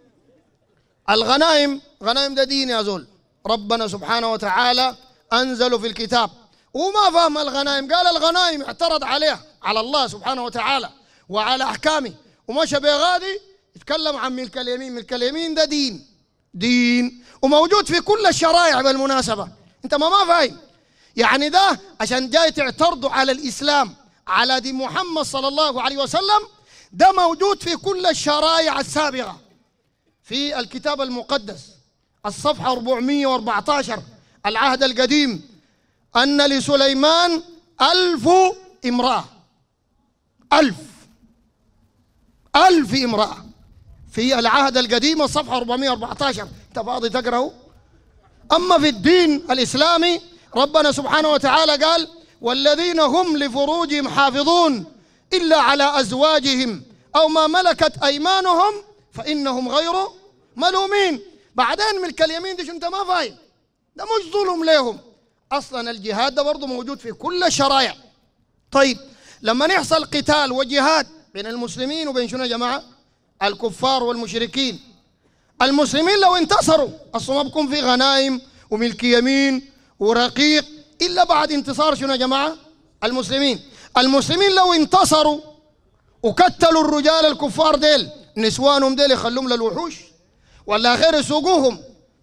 Speaker 2: الغنائم، غنائم ده دين يا زول. ربنا سبحانه وتعالى أنزلوا في الكتاب وما فهم الغنائم، قال الغنائم، اعترض عليها على الله سبحانه وتعالى وعلى أحكامه ومشى بغادي يتكلم عن ملك اليمين. ملك اليمين ده دين، دين وموجود في كل الشرائع بالمناسبة. انت ما ما فاهم يعني ده عشان جاي تعترضوا على الإسلام، على دين محمد صلى الله عليه وسلم، ده موجود في كل الشرائع السابقة في الكتاب المقدس. الصفحة أربعمئة وأربعة عشر العهد القديم، أن لسليمان ألف امرأة، ألف ألف امرأة في العهد القديم الصفحة أربعمئة وأربعة عشر. أنت فاضي تقرأه؟ أما في الدين الإسلامي ربنا سبحانه وتعالى قال والذين هم لفروجهم حافظون إلا على أزواجهم أو ما ملكت أيمانهم فإنهم غير ملومين. بعدين ملك اليمين دي أنت ما فاهم، ده مش ظلم لهم أصلا. الجهاد ده برضه موجود في كل الشرائع. طيب لما يحصل قتال وجهاد بين المسلمين وبين شنو يا جماعة؟ الكفار والمشركين. المسلمين لو انتصروا أصلا ما بكون في غنائم وملك يمين ورقيق إلا بعد انتصار شنو يا جماعة؟ المسلمين. المسلمين لو انتصروا وقتلوا الرجال الكفار ديل، نسوانهم ديل يخلوهم للوحوش ولا غير يسوقوهم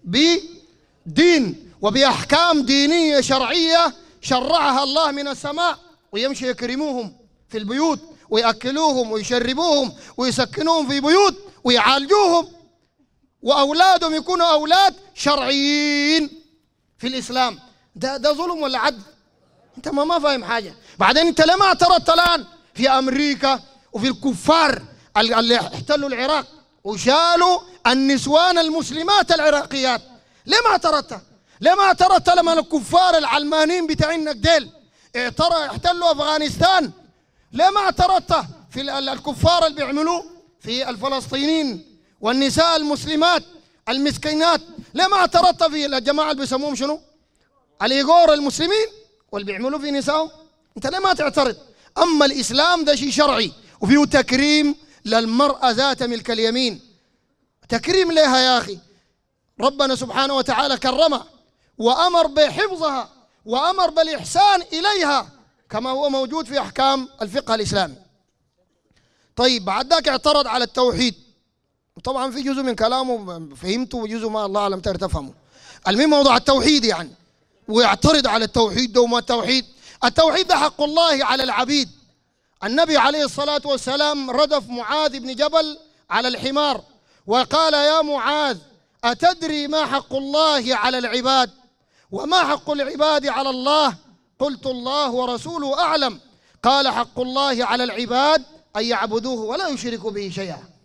Speaker 2: بدين وبأحكام دينية شرعية شرعها الله من السماء، ويمشي يكرموهم في البيوت ويأكلوهم ويشربوهم ويسكنوهم في بيوت ويعالجوهم، وأولادهم يكونوا أولاد شرعيين في الإسلام. ده ده ظلم ولا عدل؟ أنت ما ما فاهم حاجة. بعدين أنت لما اعترضت الآن في أمريكا وفي الكفار اللي احتلوا العراق وشالوا النسوان المسلمات العراقيات، ليه ما اعترضت؟ ليه ما اعترضت لما الكفار العلمانيين بتاعينك ديل احتلوا أفغانستان؟ ليه ما اعترضت في الكفار اللي بيعملوه في الفلسطينيين والنساء المسلمات المسكينات؟ ليه ما اعترضت في الجماعة اللي بيسموهم شنو؟ الإيغور المسلمين واللي بيعملوا في نسائهم؟ انت ليه ما تعترض؟ اما الاسلام ده شيء شرعي وفيه تكريم للمرأة ذات ملك اليمين. تكريم لها يا اخي. ربنا سبحانه وتعالى كرمها وامر بحفظها وامر بالاحسان اليها كما هو موجود في احكام الفقه الاسلامي. طيب بعد ذاك اعترض على التوحيد، طبعا في جزء من كلامه فهمته وجزء ما الله اعلم تفهمه. المهم موضوع التوحيد يعني، ويعترض على التوحيد ده وما التوحيد. التوحيد ده حق الله على العبيد. النبي عليه الصلاة والسلام ردف معاذ بن جبل على الحمار وقال يا معاذ أتدري ما حق الله على العباد وما حق العباد على الله؟ قلت الله ورسوله أعلم. قال حق الله على العباد أن يعبدوه ولا يشركوا به شيئا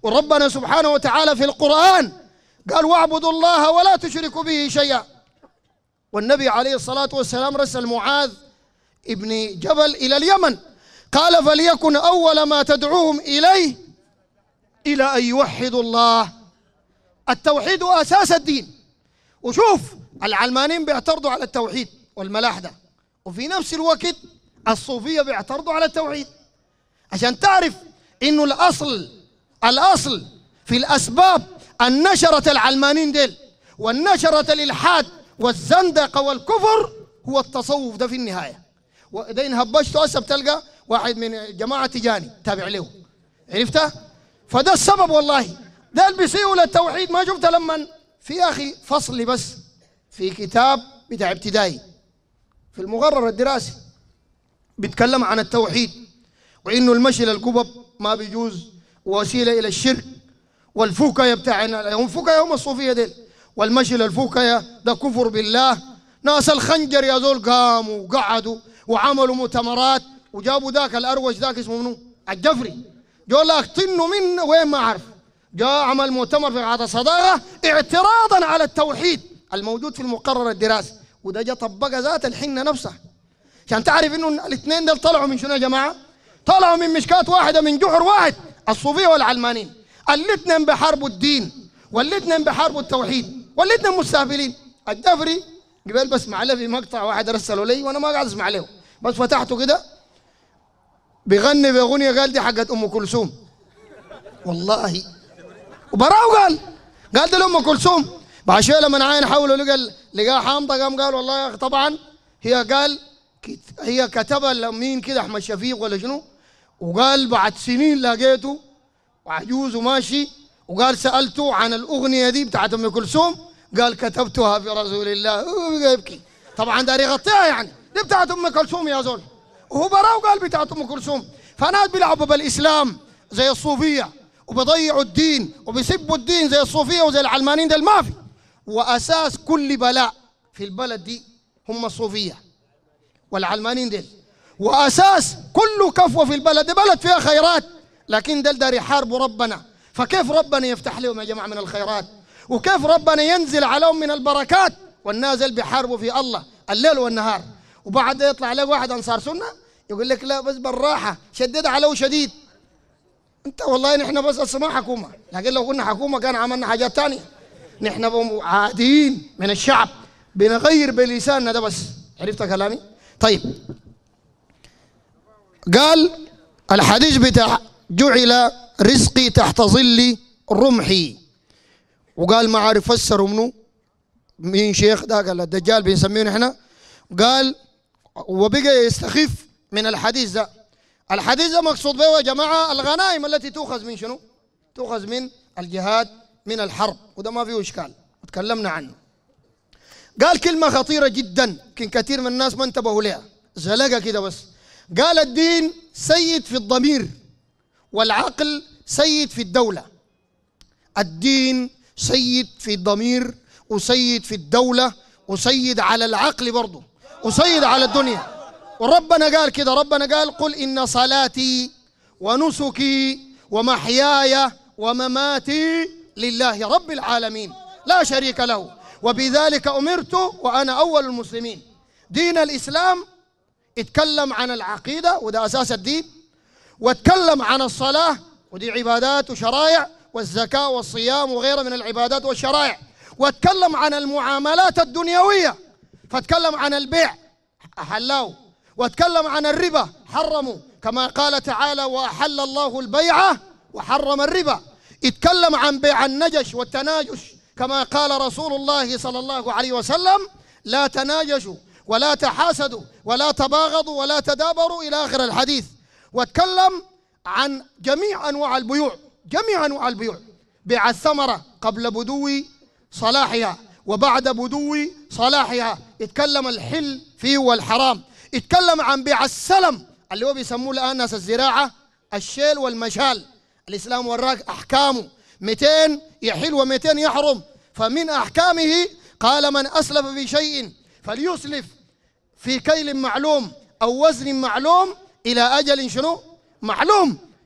Speaker 2: وربنا سبحانه وتعالى في القرآن قال واعبدوا الله ولا تشركوا به شيئا. والنبي عليه الصلاة والسلام رسل معاذ ابن جبل إلى اليمن قال فليكن أول ما تدعوهم إليه إلى أن يوحدوا الله. التوحيد أساس الدين. وشوف العلمانيين بيعترضوا على التوحيد والملاحدة، وفي نفس الوقت الصوفية بيعترضوا على التوحيد، عشان تعرف إنه الأصل الأصل في الأسباب أن نشرت العلمانيين ديل والنشرت الإلحاد والزندقة والكفر هو التصوف ده في النهاية. وإذا انهبشت هسه بتلقى واحد من جماعة تجاني تابع له، عرفتها؟ فده السبب والله. ده اللي بيسيئوا للتوحيد. ما شفت لما في أخي فصل بس في كتاب بتاع ابتدائي في المقرر الدراسي بيتكلم عن التوحيد، وإنه المشي للقبب ما بيجوز وسيلة إلى الشرك، والفوكية بتاعنا هم فوكية هم الصوفية ديل، والمشي للفوكية ده كفر بالله. ناس الخنجر يا زول قاموا وقعدوا وعملوا مؤتمرات وجابوا ذاك الأروج ذاك اسمه منو؟ الجفري، جو لك طنوا من وين ما أعرف، جاء عمل مؤتمر في قاعة الصداقة اعتراضا على التوحيد الموجود في المقرر الدراسي، وده جاء طبق ذات الحنة نفسها. عشان تعرف انه الاثنين دول طلعوا من شنو يا جماعة؟ طلعوا من مشكات واحدة، من جحر واحد، الصوفية والعلمانيين. الاثنين بحاربوا الدين والاثنين بحاربوا التوحيد والاثنين مستهبلين. الجفري قبل بسمع له في مقطع واحد رسله لي وانا ما قاعد اسمع له، بس فتحته كده بيغني باغنيه قال دي حقت ام كلثوم والله، وبراو قال قال دي لام كلثوم. بعد شويه لما عاين حوله لقى لقاها حامضه قام قال والله يا اخي طبعا هي قال هي كتبها مين كده احمد شفيق ولا شنو، وقال بعد سنين لقيته وعجوز وماشي، وقال سالته عن الاغنيه دي بتاعت ام كلثوم قال كتبتها في رسول الله، وبقى يبكي. طبعا داري يغطيها يعني دي بتاعت ام كلثوم يا زول، وهو براو قال بتاعت ام كلثوم. فناس بيلعبوا بالاسلام زي الصوفيه وبيضيعوا الدين وبيسبوا الدين زي الصوفيه وزي العلمانيين ده ما في. واساس كل بلاء في البلد دي هم الصوفيه والعلمانيين ديل، واساس كل كفوه في البلد دي بلد فيها خيرات، لكن دل دار يحاربوا ربنا. فكيف ربنا يفتح لهم يا جماعه من الخيرات؟ وكيف ربنا ينزل عليهم من البركات والنازل بيحاربوا في الله الليل والنهار؟ وبعد يطلع لك واحد انصار سنه يقول لك لا بس بالراحه شدد عليه شديد. انت والله نحن بس اسماء حكومه، لكن لو كنا حكومه كان عملنا حاجات ثانيه. نحن عاديين من الشعب بنغير بلساننا ده بس. عرفت كلامي؟ طيب قال الحديث بتاع جعل رزقي تحت ظل رمحي، وقال ما عارف فسروا منه مين شيخ ده، قال الدجال بنسميه نحن. قال وبقى يستخف من الحديث ده. الحديث ده مقصود به يا جماعه الغنائم التي تؤخذ من شنو؟ تؤخذ من الجهاد من الحرب، وده ما فيه اشكال وتكلمنا عنه. قال كلمه خطيره جدا يمكن كثير من الناس ما انتبهوا لها، زلقه كده بس. قال الدين سيد في الضمير والعقل سيد في الدوله. الدين سيد في الضمير وسيد في الدوله وسيد على العقل برضه وسيد على الدنيا. وربنا قال كده، ربنا قال قل إن صلاتي ونسكي ومحياي ومماتي لله رب العالمين لا شريك له وبذلك أمرت وأنا أول المسلمين. دين الإسلام اتكلم عن العقيدة وده أساس الدين، واتكلم عن الصلاة ودي عبادات وشرائع، والزكاة والصيام وغيرها من العبادات والشرائع، واتكلم عن المعاملات الدنيوية فاتكلم عن البيع أحلاه، واتكلم عن الربا حرموا كما قال تعالى وأحل الله البيع وحرم الربا. اتكلم عن بيع النجش والتناجش كما قال رسول الله صلى الله عليه وسلم لا تناجشوا ولا تحاسدوا ولا تباغضوا ولا تدابروا إلى آخر الحديث. واتكلم عن جميع أنواع البيوع، جميع أنواع البيوع، بيع الثمرة قبل بدو صلاحها وبعد بدو صلاحها. اتكلم الحل فيه والحرام. اتكلم عن بيع السلم اللي هو بيسموه الآن ناس الزراعة الشيل والمشال. الإسلام وراك أحكامه مئتين يحل ومئتين يحرم. فمن أحكامه قال من أسلف في شيء فليسلف في كيل معلوم أو وزن معلوم إلى أجل شنو معلوم.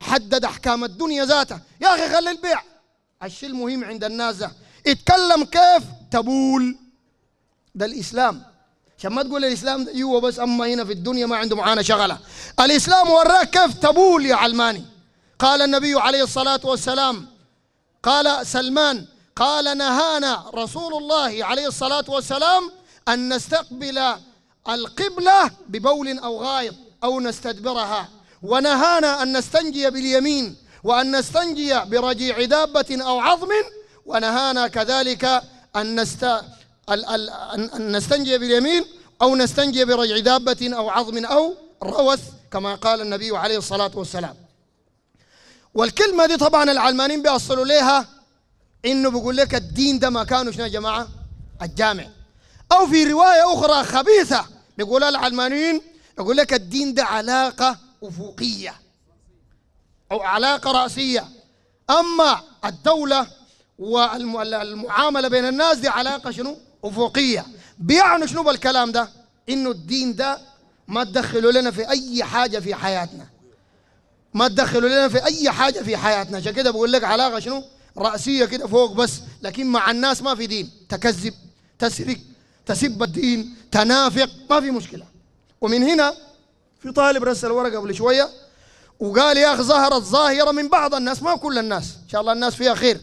Speaker 2: حدد أحكام الدنيا ذاتها. يا أخي خلي البيع، الشيء المهم عند الناس ده اتكلم كيف تبول. ده الإسلام، عشان ما تقول الإسلام ده جوا بس، أما هنا في الدنيا ما عنده معانا شغلة. الإسلام وراك كيف تبول يا علماني. قال النبي عليه الصلاة والسلام، قال سلمان، قال نهانا رسول الله عليه الصلاة والسلام أن نستقبل القبلة ببول أو غائط أو نستدبرها، ونهانا أن نستنجي باليمين وأن نستنجي برجيع دابة أو عظم، ونهانا كذلك أن نست ال... ال... أن نستنجي باليمين أو نستنجي برجع دابة أو عظم أو روث، كما قال النبي عليه الصلاة والسلام. والكلمة دي طبعا العلمانيين بيوصلوا ليها إنه بيقول لك الدين ده ما كانوا شنو يا جماعة؟ الجامع. أو في رواية أخرى خبيثة بيقولها العلمانيين، يقول لك الدين ده علاقة أفقية أو علاقة رأسية، أما الدولة والمعاملة بين الناس دي علاقة شنو؟ أفقية. بيعنوا شنو بالكلام ده؟ إنه الدين ده ما تدخلوا لنا في أي حاجة في حياتنا، ما تدخلوا لنا في أي حاجة في حياتنا. عشان كده بقول لك علاقة شنو؟ رأسية كده فوق بس، لكن مع الناس ما في دين. تكذب، تسرق، تسب الدين، تنافق، ما في مشكلة. ومن هنا في طالب رسل ورقة قبل شوية وقال يا أخي ظهرت ظاهرة من بعض الناس، ما كل الناس، إن شاء الله الناس فيها خير،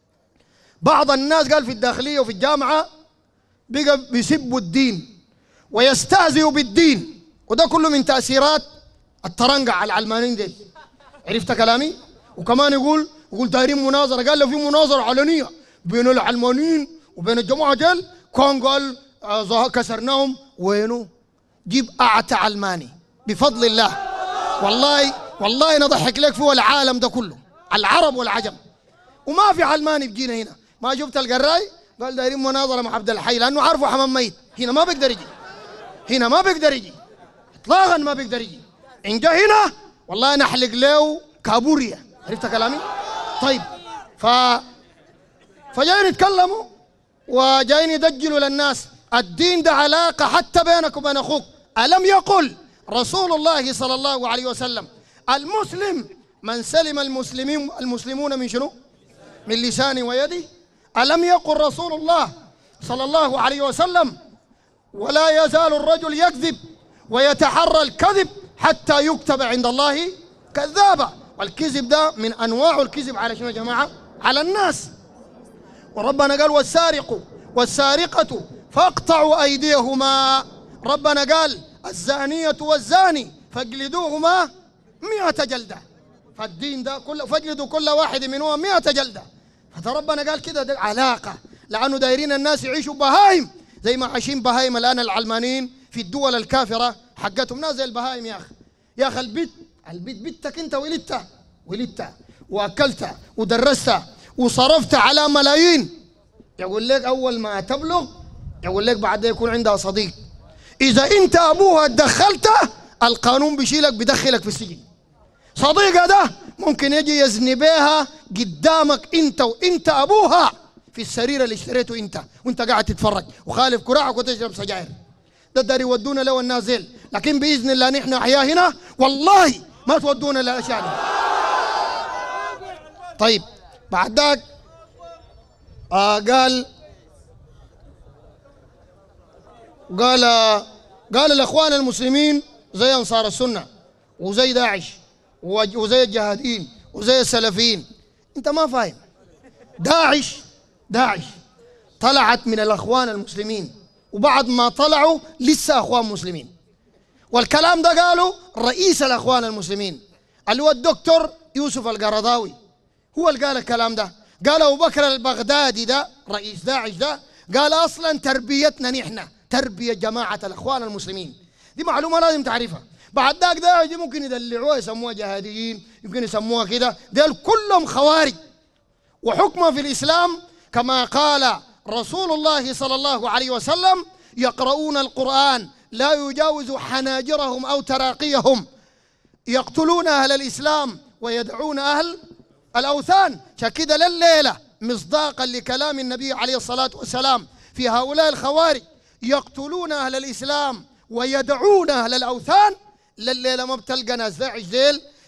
Speaker 2: بعض الناس قال في الداخلية وفي الجامعة بقى بيسبوا الدين ويستهزئوا بالدين، وده كله من تأثيرات الترنقع على العلمانيين دي. عرفت كلامي؟ وكمان يقول يقول دايرين مناظرة، قال له في مناظرة علنية بين العلمانيين وبين الجماعة ديل، كان قال آه كسرناهم. وينه؟ جيب أعتى علماني بفضل الله، والله والله نضحك لك فيه العالم ده كله، العرب والعجم، وما في علماني بيجينا هنا. ما شفت القراي قال دايرين مناظرة مع عبد الحي، لأنه عارفه حمام ميت، هنا ما بيقدر يجي، هنا ما بيقدر يجي إطلاقا، ما بيقدر يجي. إن جا هنا والله نحلق له كابوريا. عرفت كلامي؟ طيب، ف فجايين يتكلموا وجايين يدجلوا للناس الدين ده علاقة حتى بينك وبين أخوك. ألم يقل رسول الله صلى الله عليه وسلم المسلم من سلم المسلمين المسلمون من شنو؟ من لسانه ويده. ألم يقل رسول الله صلى الله عليه وسلم ولا يزال الرجل يكذب ويتحرى الكذب حتى يكتب عند الله كذابا. والكذب ده من أنواع الكذب على شنو يا جماعة؟ على الناس. وربنا قال والسارق والسارقة فاقطعوا أيديهما. ربنا قال الزانية والزاني فاجلدوهما مئة جلدة. فالدين ده كل فاجلدوا كل واحد منهما مئة جلدة. فربنا قال كده ده علاقة، لأنه دايرين الناس يعيشوا بهايم زي ما عايشين بهايم الآن العلمانيين في الدول الكافرة حقتهم، ناس زي البهايم. يا أخي يا أخي البيت البيت بيتك أنت ولدتها ولدتها وأكلتها ودرستها وصرفت على ملايين. يقول لك أول ما تبلغ يقول لك بعد يكون عندها صديق، إذا أنت أبوها تدخلته القانون بيشيلك بيدخلك في السجن. صديقة ده ممكن يجي يزني بيها قدامك أنت وأنت أبوها في السرير اللي اشتريته أنت وأنت قاعد تتفرج وخالف كراعك وتشرب سجاير. ده داري يودونا لو النازل، لكن بإذن الله نحن أحياء هنا والله ما تودونا للأشياء دي. طيب بعد ذاك آه قال قال قال الأخوان المسلمين زي أنصار السنة وزي داعش وزي الجهاديين وزي السلفيين. أنت ما فاهم. داعش داعش طلعت من الأخوان المسلمين، وبعد ما طلعوا لسه أخوان مسلمين. والكلام ده قالوا رئيس الأخوان المسلمين اللي هو الدكتور يوسف القرضاوي، هو اللي قال الكلام ده. قال أبو بكر البغدادي ده رئيس داعش ده قال أصلا تربيتنا نحن تربية جماعة الأخوان المسلمين. دي معلومة لازم تعرفها. بعد ذاك داعش ممكن يدلعوها يسموها جهاديين، يمكن يسموها كده، ديل كلهم خوارج. وحكمه في الإسلام كما قال رسول الله صلى الله عليه وسلم يقرؤون القرآن لا يجاوز حناجرهم أو تراقيهم، يقتلون أهل الإسلام ويدعون أهل الأوثان. شكد لليلة مصداقا لكلام النبي عليه الصلاة والسلام في هؤلاء الخوارج يقتلون أهل الإسلام ويدعون أهل الأوثان. لليلة ما بتلقى ناس داعش ذيل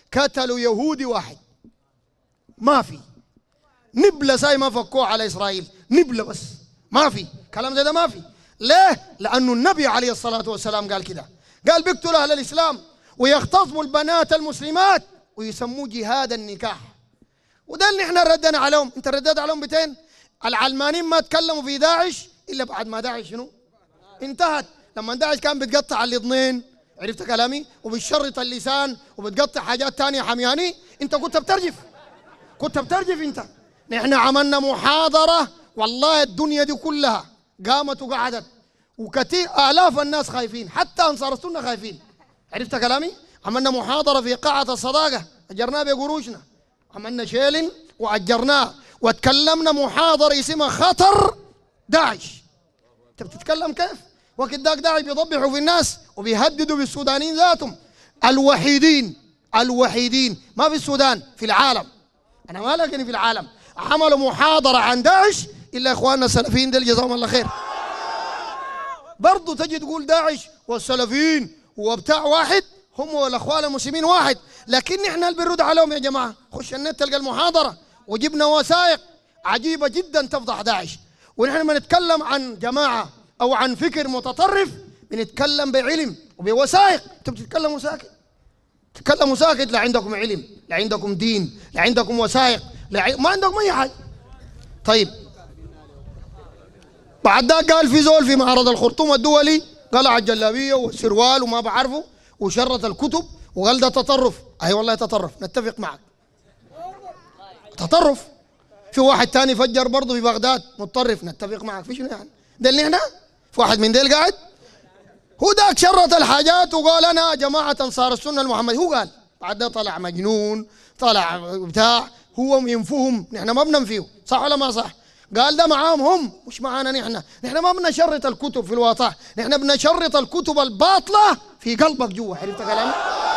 Speaker 2: قتلوا يهودي واحد، ما في نبلة ساي ما فكوه على إسرائيل، نبلة بس ما في كلام زي ده ما في. ليه؟ لأنه النبي عليه الصلاة والسلام قال كده، قال بيقتلوا أهل الإسلام ويغتصبوا البنات المسلمات ويسموه جهاد النكاح. وده اللي احنا ردنا عليهم. انت رديت عليهم بتين؟ العلمانيين ما تكلموا في داعش الا بعد ما داعش شنو؟ انتهت. لما داعش كان بتقطع الاثنين، عرفت كلامي؟ وبتشرط اللسان وبتقطع حاجات تانية حمياني، انت كنت بترجف كنت بترجف انت. نحن عملنا محاضرة والله الدنيا دي كلها قامت وقعدت، وكثير آلاف الناس خايفين، حتى أنصار السنة خايفين، عرفت كلامي؟ عملنا محاضرة في قاعة الصداقة أجرناه بقروشنا، عملنا شيلن وأجرناه وتكلمنا محاضرة اسمها خطر داعش. أنت بتتكلم كيف؟ وقت ذاك داعش بيضبحوا في الناس وبيهددوا بالسودانيين ذاتهم، الوحيدين الوحيدين ما في السودان، في العالم، أنا ما لكني في العالم عملوا محاضرة عن داعش إلا إخواننا السلفيين دول جزاهم الله خير. برضو تجي تقول داعش والسلفيين وبتاع واحد، هم والأخوان المسلمين واحد، لكن نحن اللي بنرد عليهم يا جماعة. خش النت تلقى المحاضرة وجبنا وثائق عجيبة جدا تفضح داعش. ونحن ما نتكلم عن جماعة أو عن فكر متطرف بنتكلم بعلم وبوثائق. أنتم بتتكلموا ساكت، تتكلموا ساكت، لا عندكم علم، لا عندكم دين، لا عندكم وثائق، لا ع... ما عندكم أي حاجة. طيب بعد ذاك قال في زول في معرض الخرطوم الدولي قلع الجلابية والسروال وما بعرفه وشرط الكتب وقال ده تطرف. أي والله تطرف، نتفق معك، تطرف. في واحد تاني فجر برضه في بغداد متطرف، نتفق معك. في شنو يعني؟ ده اللي احنا في واحد من ديل قاعد هو داك شرط الحاجات وقال أنا جماعة أنصار السنة المحمدي. هو قال بعد ده طلع مجنون، طلع بتاع، هو ينفهم، نحن ما بننفيه، صح ولا ما صح؟ قال ده معاهم هم مش معانا نحن. نحن ما بنشرط الكتب في الواقع، نحن بنشرط الكتب الباطلة في قلبك جوا، عرفت كلامي؟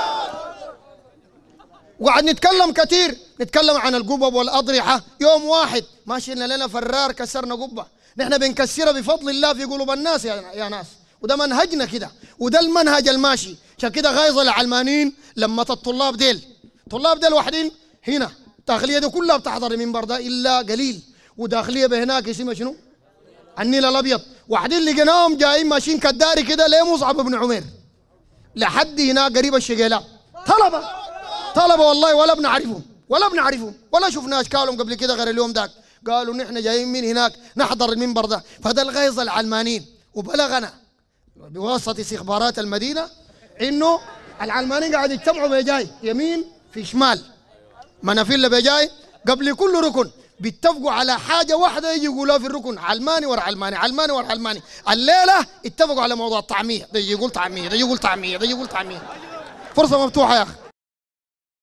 Speaker 2: وقعد نتكلم كثير، نتكلم عن القبب والأضرحة. يوم واحد ما شلنا لنا فرار كسرنا قبة، نحن بنكسرها بفضل الله في قلوب الناس يا, يا ناس، وده منهجنا كده، وده المنهج الماشي. عشان كده غايظ العلمانيين لما الطلاب ديل طلاب ديل واحدين هنا الداخلية دي كلها بتحضر المنبر ده إلا قليل، وداخلية بهناك اسمها شنو؟ النيل الأبيض. واحدين لقيناهم جايين ماشيين كداري كده ليه مصعب بن عمير لحد هناك قريب الشقيلة، طلبة طلبة والله ولا بنعرفهم ولا بنعرفهم ولا شفنا أشكالهم قبل كده غير اليوم ذاك. قالوا نحن جايين من هناك نحضر المنبر ده. فده الغيظ العلمانيين. وبلغنا بواسطة استخبارات المدينة إنه العلمانيين قاعد يجتمعوا بجاي يمين في شمال منافيل بجاي قبل كل ركن بيتفقوا على حاجة واحدة يجي يقولوها في الركن، علماني ورا علماني، علماني ورا علماني. الليلة اتفقوا على موضوع الطعمية، ده يقول طعمية، ده يقول طعمية، ده يقول طعمية. فرصة مفتوحة يا أخي.